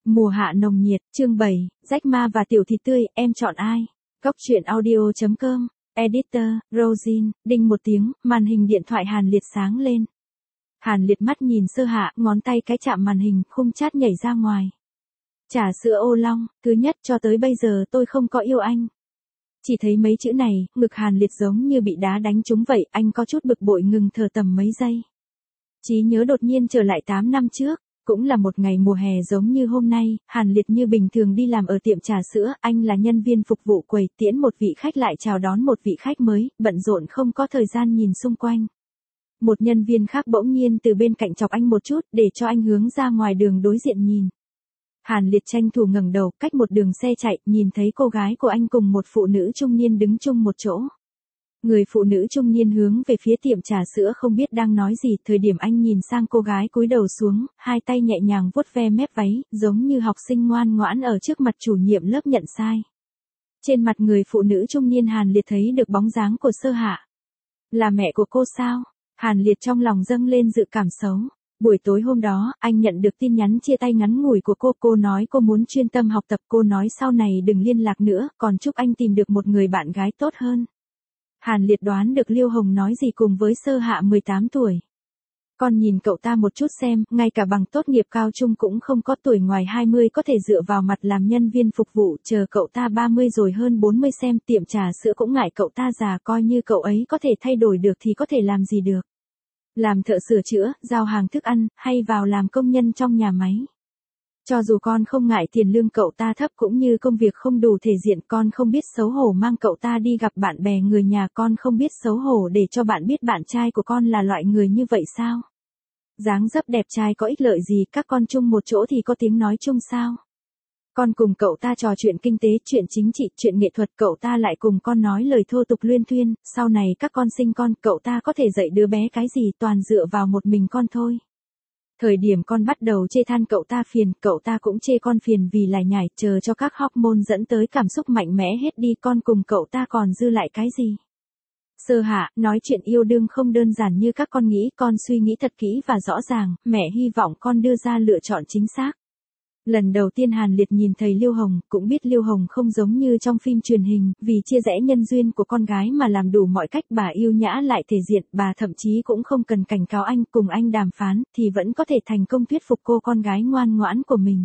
Mùa hạ nồng nhiệt, chương 7, rách ma và tiểu thịt tươi, em chọn ai? Góc truyện audio.com, Editor, Rosin, đinh một tiếng, màn hình điện thoại Hàn Liệt sáng lên. Hàn Liệt mắt nhìn Sơ Hạ, ngón tay cái chạm màn hình, khung chat nhảy ra ngoài. Trà sữa ô long, thứ nhất cho tới bây giờ tôi không có yêu anh. Chỉ thấy mấy chữ này, ngực Hàn Liệt giống như bị đá đánh trúng vậy, anh có chút bực bội ngừng thở tầm mấy giây. Trí nhớ đột nhiên trở lại 8 năm trước. Cũng là một ngày mùa hè giống như hôm nay, Hàn Liệt như bình thường đi làm ở tiệm trà sữa, anh là nhân viên phục vụ quầy, tiễn một vị khách lại chào đón một vị khách mới, bận rộn không có thời gian nhìn xung quanh. Một nhân viên khác bỗng nhiên từ bên cạnh chọc anh một chút, để cho anh hướng ra ngoài đường đối diện nhìn. Hàn Liệt tranh thủ ngẩng đầu, cách một đường xe chạy, nhìn thấy cô gái của anh cùng một phụ nữ trung niên đứng chung một chỗ. Người phụ nữ trung niên hướng về phía tiệm trà sữa không biết đang nói gì, thời điểm anh nhìn sang cô gái cúi đầu xuống, hai tay nhẹ nhàng vuốt ve mép váy, giống như học sinh ngoan ngoãn ở trước mặt chủ nhiệm lớp nhận sai. Trên mặt người phụ nữ trung niên Hàn Liệt thấy được bóng dáng của Sơ Hạ. Là mẹ của cô sao? Hàn Liệt trong lòng dâng lên dự cảm xấu. Buổi tối hôm đó, anh nhận được tin nhắn chia tay ngắn ngủi của cô nói cô muốn chuyên tâm học tập, cô nói sau này đừng liên lạc nữa, còn chúc anh tìm được một người bạn gái tốt hơn. Hàn Liệt đoán được Liêu Hồng nói gì cùng với Sơ Hạ 18 tuổi. Con nhìn cậu ta một chút xem, ngay cả bằng tốt nghiệp cao trung cũng không có, tuổi ngoài 20 có thể dựa vào mặt làm nhân viên phục vụ, chờ cậu ta 30 rồi hơn 40 xem, tiệm trà sữa cũng ngại cậu ta già, coi như cậu ấy có thể thay đổi được thì có thể làm gì được. Làm thợ sửa chữa, giao hàng thức ăn, hay vào làm công nhân trong nhà máy. Cho dù con không ngại tiền lương cậu ta thấp cũng như công việc không đủ thể diện, con không biết xấu hổ mang cậu ta đi gặp bạn bè người nhà, con không biết xấu hổ để cho bạn biết bạn trai của con là loại người như vậy sao? Dáng dấp đẹp trai có ích lợi gì, các con chung một chỗ thì có tiếng nói chung sao? Con cùng cậu ta trò chuyện kinh tế, chuyện chính trị, chuyện nghệ thuật, cậu ta lại cùng con nói lời thô tục luyên thuyên, sau này các con sinh con, cậu ta có thể dạy đứa bé cái gì, toàn dựa vào một mình con thôi. Thời điểm con bắt đầu chê than cậu ta phiền, cậu ta cũng chê con phiền vì lải nhải, chờ cho các hormone dẫn tới cảm xúc mạnh mẽ hết đi, con cùng cậu ta còn dư lại cái gì? Sơ Hạ, nói chuyện yêu đương không đơn giản như các con nghĩ, con suy nghĩ thật kỹ và rõ ràng, mẹ hy vọng con đưa ra lựa chọn chính xác. Lần đầu tiên Hàn Liệt nhìn thấy Liêu Hồng, cũng biết Liêu Hồng không giống như trong phim truyền hình, vì chia rẽ nhân duyên của con gái mà làm đủ mọi cách, bà yêu nhã lại thể diện, bà thậm chí cũng không cần cảnh cáo anh, cùng anh đàm phán, thì vẫn có thể thành công thuyết phục cô con gái ngoan ngoãn của mình.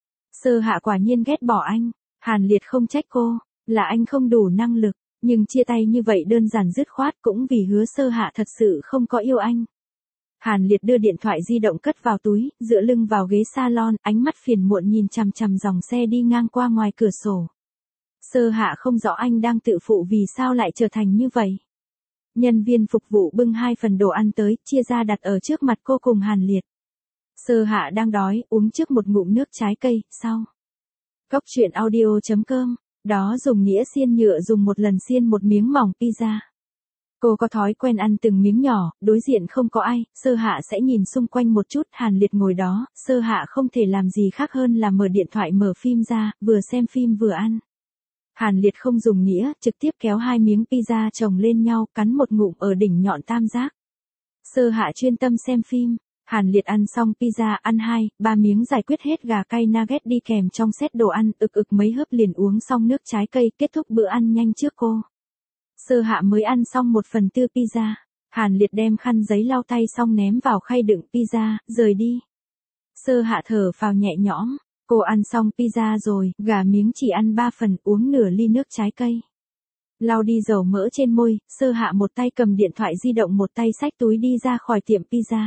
Sơ Hạ quả nhiên ghét bỏ anh, Hàn Liệt không trách cô, là anh không đủ năng lực, nhưng chia tay như vậy đơn giản dứt khoát cũng vì hứa Sơ Hạ thật sự không có yêu anh. Hàn Liệt đưa điện thoại di động cất vào túi, dựa lưng vào ghế salon, ánh mắt phiền muộn nhìn chằm chằm dòng xe đi ngang qua ngoài cửa sổ. Sơ Hạ không rõ anh đang tự phụ vì sao lại trở thành như vậy. Nhân viên phục vụ bưng 2 phần đồ ăn tới, chia ra đặt ở trước mặt cô cùng Hàn Liệt. Sơ Hạ đang đói, uống trước một ngụm nước trái cây, sau. Góc truyện audio.com, đó dùng đĩa xiên nhựa dùng một lần xiên một miếng mỏng pizza. Cô có thói quen ăn từng miếng nhỏ, đối diện không có ai, Sơ Hạ sẽ nhìn xung quanh một chút, Hàn Liệt ngồi đó, Sơ Hạ không thể làm gì khác hơn là mở điện thoại mở phim ra, vừa xem phim vừa ăn. Hàn Liệt không dùng nĩa, trực tiếp kéo 2 miếng pizza chồng lên nhau, cắn một ngụm ở đỉnh nhọn tam giác. Sơ Hạ chuyên tâm xem phim, Hàn Liệt ăn xong pizza, ăn 2-3 miếng giải quyết hết gà cay nugget đi kèm trong set đồ ăn, ực mấy hớp liền uống xong nước trái cây, kết thúc bữa ăn nhanh trước cô. Sơ Hạ mới ăn xong 1/4 pizza, Hàn Liệt đem khăn giấy lau tay xong ném vào khay đựng pizza, rời đi. Sơ Hạ thở phào nhẹ nhõm, cô ăn xong pizza rồi, gà miếng chỉ ăn 3 phần, uống nửa ly nước trái cây. Lau đi dầu mỡ trên môi, Sơ Hạ một tay cầm điện thoại di động một tay xách túi đi ra khỏi tiệm pizza.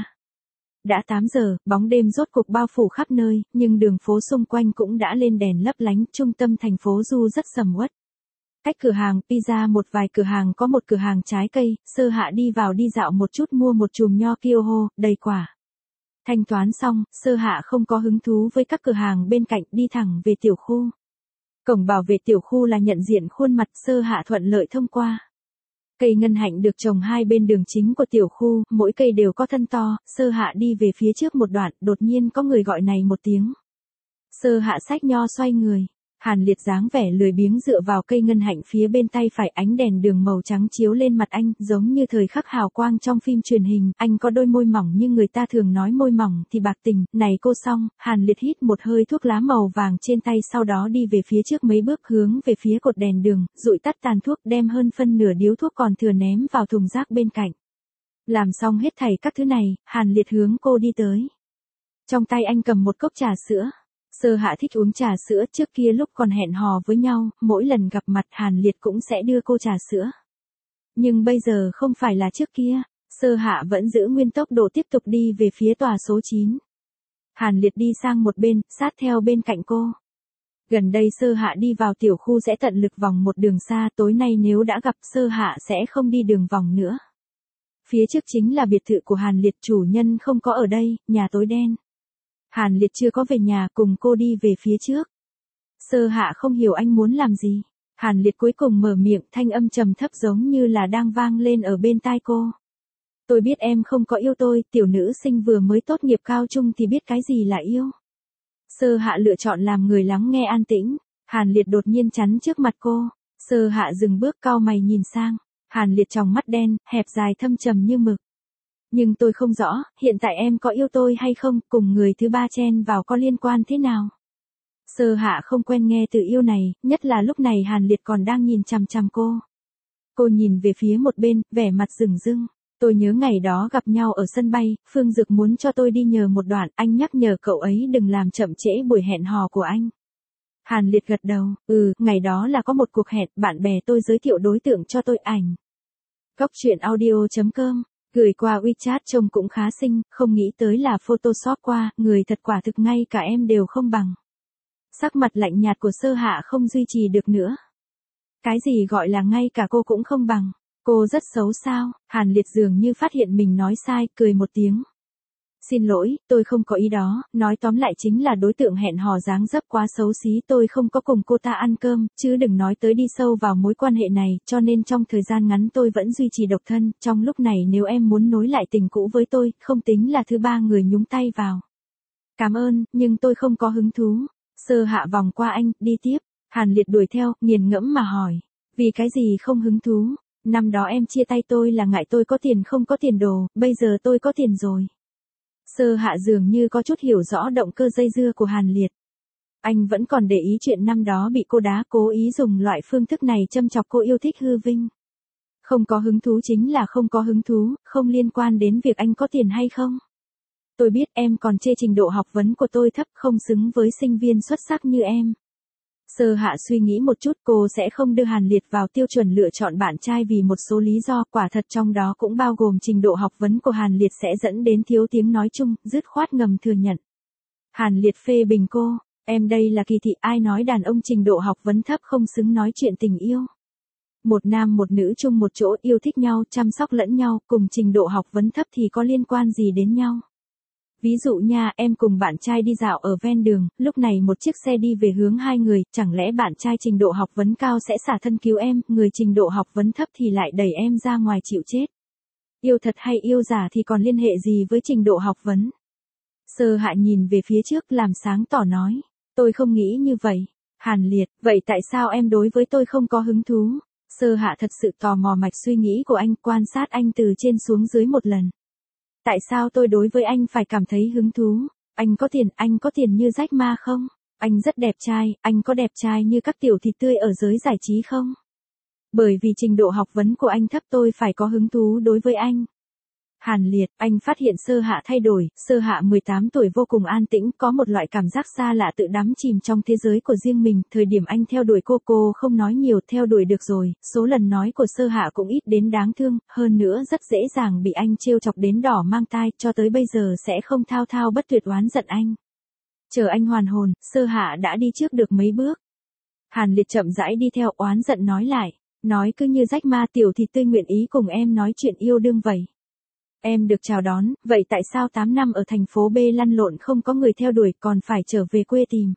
Đã 8 giờ, bóng đêm rốt cục bao phủ khắp nơi, nhưng đường phố xung quanh cũng đã lên đèn lấp lánh, trung tâm thành phố Du rất sầm uất. Cách cửa hàng pizza một vài cửa hàng có một cửa hàng trái cây, Sơ Hạ đi vào đi dạo một chút mua một chùm nho Kyoho, đầy quả. Thanh toán xong, Sơ Hạ không có hứng thú với các cửa hàng bên cạnh, đi thẳng về tiểu khu. Cổng bảo vệ tiểu khu là nhận diện khuôn mặt, Sơ Hạ thuận lợi thông qua. Cây ngân hạnh được trồng hai bên đường chính của tiểu khu, mỗi cây đều có thân to, Sơ Hạ đi về phía trước một đoạn, đột nhiên có người gọi này một tiếng. Sơ Hạ xách nho xoay người. Hàn Liệt dáng vẻ lười biếng dựa vào cây ngân hạnh phía bên tay phải, ánh đèn đường màu trắng chiếu lên mặt anh, giống như thời khắc hào quang trong phim truyền hình. Anh có đôi môi mỏng như người ta thường nói môi mỏng thì bạc tình. Này cô xong, Hàn Liệt hít một hơi thuốc lá màu vàng trên tay, sau đó đi về phía trước mấy bước hướng về phía cột đèn đường, dụi tắt tàn thuốc, đem hơn phân nửa điếu thuốc còn thừa ném vào thùng rác bên cạnh. Làm xong hết thảy các thứ này, Hàn Liệt hướng cô đi tới. Trong tay anh cầm một cốc trà sữa. Sơ Hạ thích uống trà sữa, trước kia lúc còn hẹn hò với nhau, mỗi lần gặp mặt Hàn Liệt cũng sẽ đưa cô trà sữa. Nhưng bây giờ không phải là trước kia, Sơ Hạ vẫn giữ nguyên tốc độ tiếp tục đi về phía tòa số 9. Hàn Liệt đi sang một bên, sát theo bên cạnh cô. Gần đây Sơ Hạ đi vào tiểu khu sẽ tận lực vòng một đường xa, tối nay nếu đã gặp Sơ Hạ sẽ không đi đường vòng nữa. Phía trước chính là biệt thự của Hàn Liệt, chủ nhân không có ở đây, nhà tối đen. Hàn Liệt chưa có về nhà, cùng cô đi về phía trước. Sơ Hạ không hiểu anh muốn làm gì. Hàn Liệt cuối cùng mở miệng, thanh âm trầm thấp giống như là đang vang lên ở bên tai cô. Tôi biết em không có yêu tôi, tiểu nữ sinh vừa mới tốt nghiệp cao trung thì biết cái gì là yêu. Sơ Hạ lựa chọn làm người lắng nghe an tĩnh. Hàn Liệt đột nhiên chắn trước mặt cô. Sơ Hạ dừng bước, cau mày nhìn sang. Hàn Liệt tròng mắt đen, hẹp dài thâm trầm như mực. Nhưng tôi không rõ, hiện tại em có yêu tôi hay không, cùng người thứ ba chen vào có liên quan thế nào? Sơ Hạ không quen nghe từ yêu này, nhất là lúc này Hàn Liệt còn đang nhìn chằm chằm cô. Cô nhìn về phía một bên, vẻ mặt rừng rưng. Tôi nhớ ngày đó gặp nhau ở sân bay, Phương Dực muốn cho tôi đi nhờ một đoạn, anh nhắc nhở cậu ấy đừng làm chậm trễ buổi hẹn hò của anh. Hàn Liệt gật đầu, ngày đó là có một cuộc hẹn, bạn bè tôi giới thiệu đối tượng cho tôi ảnh. Góc truyện audio.com, gửi qua WeChat trông cũng khá xinh, không nghĩ tới là Photoshop qua, người thật quả thực ngay cả em đều không bằng. Sắc mặt lạnh nhạt của Sơ Hạ không duy trì được nữa. Cái gì gọi là ngay cả cô cũng không bằng? Cô rất xấu sao? Hàn Liệt dường như phát hiện mình nói sai, cười một tiếng. Xin lỗi, tôi không có ý đó, nói tóm lại chính là đối tượng hẹn hò dáng dấp quá xấu xí, tôi không có cùng cô ta ăn cơm, chứ đừng nói tới đi sâu vào mối quan hệ này, cho nên trong thời gian ngắn tôi vẫn duy trì độc thân, trong lúc này nếu em muốn nối lại tình cũ với tôi, không tính là thứ ba người nhúng tay vào. Cảm ơn, nhưng tôi không có hứng thú. Sơ Hạ vòng qua anh, đi tiếp. Hàn Liệt đuổi theo, nghiền ngẫm mà hỏi. Vì cái gì không hứng thú? Năm đó em chia tay tôi là ngại tôi có tiền không có tiền đồ, bây giờ tôi có tiền rồi. Sơ Hạ dường như có chút hiểu rõ động cơ dây dưa của Hàn Liệt. Anh vẫn còn để ý chuyện năm đó bị cô đá, cố ý dùng loại phương thức này châm chọc cô yêu thích hư vinh. Không có hứng thú chính là không có hứng thú, không liên quan đến việc anh có tiền hay không. Tôi biết em còn chê trình độ học vấn của tôi thấp, không xứng với sinh viên xuất sắc như em. Sơ Hạ suy nghĩ một chút, cô sẽ không đưa Hàn Liệt vào tiêu chuẩn lựa chọn bạn trai vì một số lý do, quả thật trong đó cũng bao gồm trình độ học vấn của Hàn Liệt sẽ dẫn đến thiếu tiếng nói chung, dứt khoát ngầm thừa nhận. Hàn Liệt phê bình cô, em đây là kỳ thị, ai nói đàn ông trình độ học vấn thấp không xứng nói chuyện tình yêu. Một nam một nữ chung một chỗ yêu thích nhau, chăm sóc lẫn nhau, cùng trình độ học vấn thấp thì có liên quan gì đến nhau. Ví dụ nha, em cùng bạn trai đi dạo ở ven đường, lúc này một chiếc xe đi về hướng hai người, chẳng lẽ bạn trai trình độ học vấn cao sẽ xả thân cứu em, người trình độ học vấn thấp thì lại đẩy em ra ngoài chịu chết. Yêu thật hay yêu giả thì còn liên hệ gì với trình độ học vấn? Sơ Hạ nhìn về phía trước làm sáng tỏ nói, tôi không nghĩ như vậy. Hàn Liệt, vậy tại sao em đối với tôi không có hứng thú? Sơ Hạ thật sự tò mò mạch suy nghĩ của anh, quan sát anh từ trên xuống dưới một lần. Tại sao tôi đối với anh phải cảm thấy hứng thú? Anh có tiền như Jack Ma không? Anh rất đẹp trai, anh có đẹp trai như các tiểu thịt tươi ở giới giải trí không? Bởi vì trình độ học vấn của anh thấp tôi phải có hứng thú đối với anh. Hàn Liệt, anh phát hiện Sơ Hạ thay đổi, Sơ Hạ 18 tuổi vô cùng an tĩnh, có một loại cảm giác xa lạ tự đắm chìm trong thế giới của riêng mình, thời điểm anh theo đuổi cô không nói nhiều, theo đuổi được rồi, số lần nói của Sơ Hạ cũng ít đến đáng thương, hơn nữa rất dễ dàng bị anh trêu chọc đến đỏ mang tai, cho tới bây giờ sẽ không thao thao bất tuyệt oán giận anh. Chờ anh hoàn hồn, Sơ Hạ đã đi trước được mấy bước. Hàn Liệt chậm rãi đi theo, oán giận nói lại, nói cứ như Jack Ma tiểu thịt tươi nguyện ý cùng em nói chuyện yêu đương vậy. Em được chào đón, vậy tại sao 8 năm ở thành phố B lăn lộn không có người theo đuổi còn phải trở về quê tìm?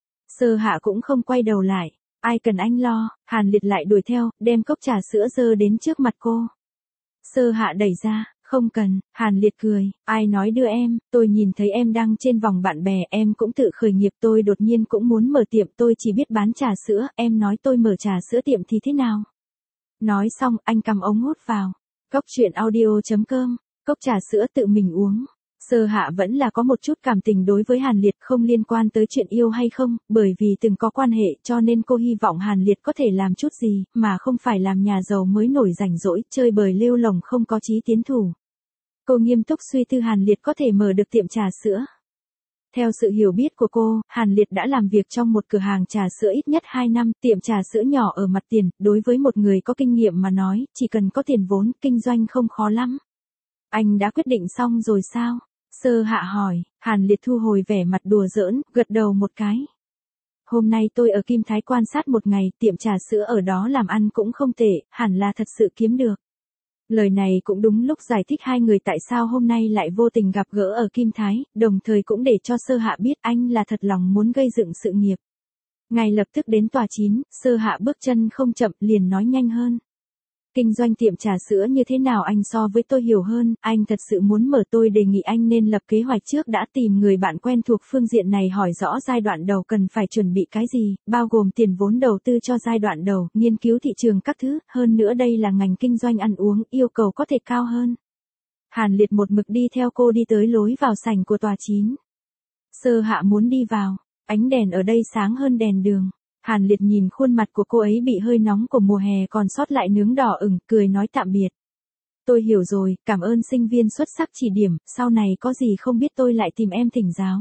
Sơ Hạ cũng không quay đầu lại, ai cần anh lo, Hàn Liệt lại đuổi theo, đem cốc trà sữa dơ đến trước mặt cô. Sơ Hạ đẩy ra, Không cần, Hàn Liệt cười, ai nói đưa em, tôi nhìn thấy em đăng trên vòng bạn bè, em cũng tự khởi nghiệp, tôi đột nhiên cũng muốn mở tiệm, tôi chỉ biết bán trà sữa, em nói tôi mở trà sữa tiệm thì thế nào? Nói xong, anh cầm ống hút vào. Cốc truyện audio.com, cốc trà sữa tự mình uống. Sơ Hạ vẫn là có một chút cảm tình đối với Hàn Liệt, không liên quan tới chuyện yêu hay không, bởi vì từng có quan hệ cho nên cô hy vọng Hàn Liệt có thể làm chút gì, mà không phải làm nhà giàu mới nổi rảnh rỗi, chơi bời lêu lổng không có chí tiến thủ. Cô nghiêm túc suy tư Hàn Liệt có thể mở được tiệm trà sữa. Theo sự hiểu biết của cô, Hàn Liệt đã làm việc trong một cửa hàng trà sữa ít nhất 2 năm, tiệm trà sữa nhỏ ở mặt tiền, đối với một người có kinh nghiệm mà nói, chỉ cần có tiền vốn, kinh doanh không khó lắm. Anh đã quyết định xong rồi sao? Sơ Hạ hỏi, Hàn Liệt thu hồi vẻ mặt đùa giỡn, gật đầu một cái. Hôm nay tôi ở Kim Thái quan sát một ngày, tiệm trà sữa ở đó làm ăn cũng không tệ, hẳn là thật sự kiếm được. Lời này cũng đúng lúc giải thích hai người tại sao hôm nay lại vô tình gặp gỡ ở Kim Thái, đồng thời cũng để cho Sơ Hạ biết anh là thật lòng muốn gây dựng sự nghiệp. Ngay lập tức đến tòa 9, Sơ Hạ bước chân không chậm liền nói nhanh hơn. Kinh doanh tiệm trà sữa như thế nào anh so với tôi hiểu hơn, anh thật sự muốn mở, tôi đề nghị anh nên lập kế hoạch trước đã, tìm người bạn quen thuộc phương diện này hỏi rõ giai đoạn đầu cần phải chuẩn bị cái gì, bao gồm tiền vốn đầu tư cho giai đoạn đầu, nghiên cứu thị trường các thứ, hơn nữa đây là ngành kinh doanh ăn uống, yêu cầu có thể cao hơn. Hàn Liệt một mực đi theo cô đi tới lối vào sảnh của tòa 9. Sơ Hạ muốn đi vào, ánh đèn ở đây sáng hơn đèn đường. Hàn Liệt nhìn khuôn mặt của cô ấy bị hơi nóng của mùa hè còn sót lại nướng đỏ ửng, cười nói tạm biệt. Tôi hiểu rồi, cảm ơn sinh viên xuất sắc chỉ điểm, sau này có gì không biết tôi lại tìm em thỉnh giáo.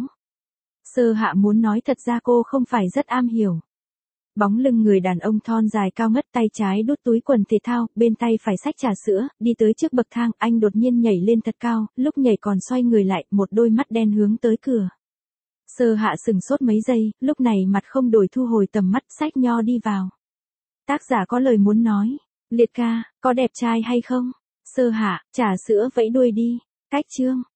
Sơ Hạ muốn nói thật ra cô không phải rất am hiểu. Bóng lưng người đàn ông thon dài cao ngất, tay trái đút túi quần thể thao, bên tay phải xách trà sữa, đi tới trước bậc thang, anh đột nhiên nhảy lên thật cao, lúc nhảy còn xoay người lại, một đôi mắt đen hướng tới cửa. Sơ Hạ sừng sốt mấy giây, lúc này mặt không đổi thu hồi tầm mắt, xách nho đi vào. Tác giả có lời muốn nói, Liệt ca, có đẹp trai hay không? Sơ Hạ, trà sữa vẫy đuôi đi, cách chương.